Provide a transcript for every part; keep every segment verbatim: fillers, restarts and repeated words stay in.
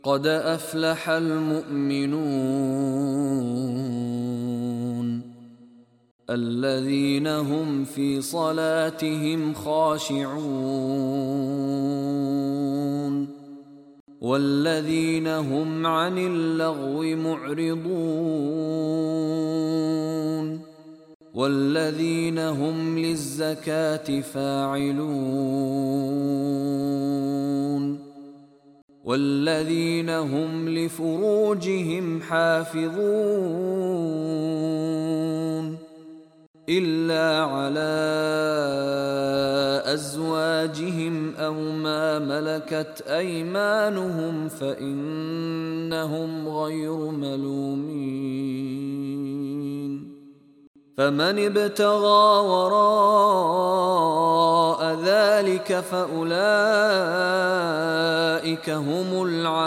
قد أفلح المؤمنون الذين هم في صلاتهم خاشعون والذين هم عن اللغو معرضون والذين هم للزكاة فاعلون والذين هم لفروجهم حافظون إلا على أزواجهم أو ما ملكت أيمانهم فإنهم غير ملومين فمن ابتغى وراء ذلك فأولئك هم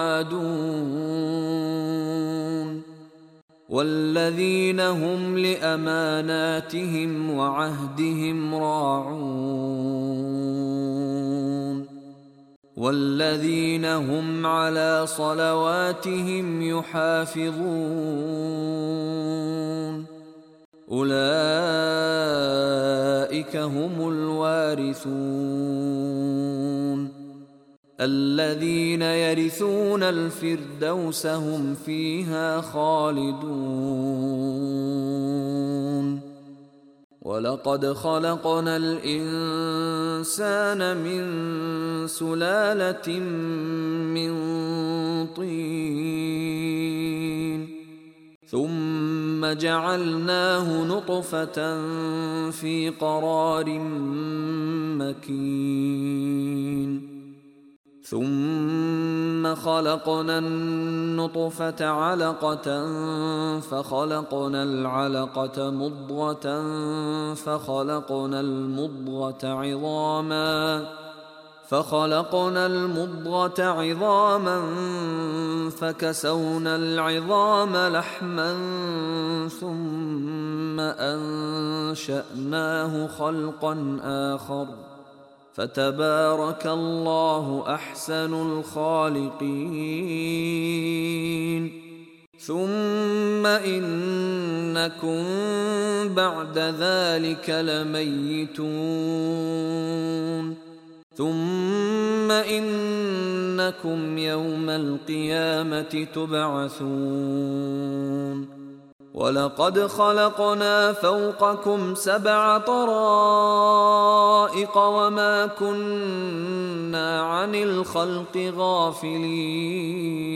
العادون والذين هم لأماناتهم وعهدهم راعون والذين هم على صلواتهم يحافظون أولئك هم الوارثون الذين يرثون الفردوس هم فيها خالدون ولقد خلقنا الإنسان من سلالة من طين ثم جعلناه نطفة في قرار مكين ثم خلقنا النطفة علقة فخلقنا العلقة مضغة فخلقنا المضغة عظاما فخلقنا المضغة عظاما فكسونا العظام لحما ثم أنشأناه خلقا آخر فتبارك الله أحسن الخالقين ثم إنكم بعد ذلك لميتون ثم إنكم يوم القيامة تبعثون ولقد خلقنا فوقكم سبع طرائق وما كنا عن الخلق غافلين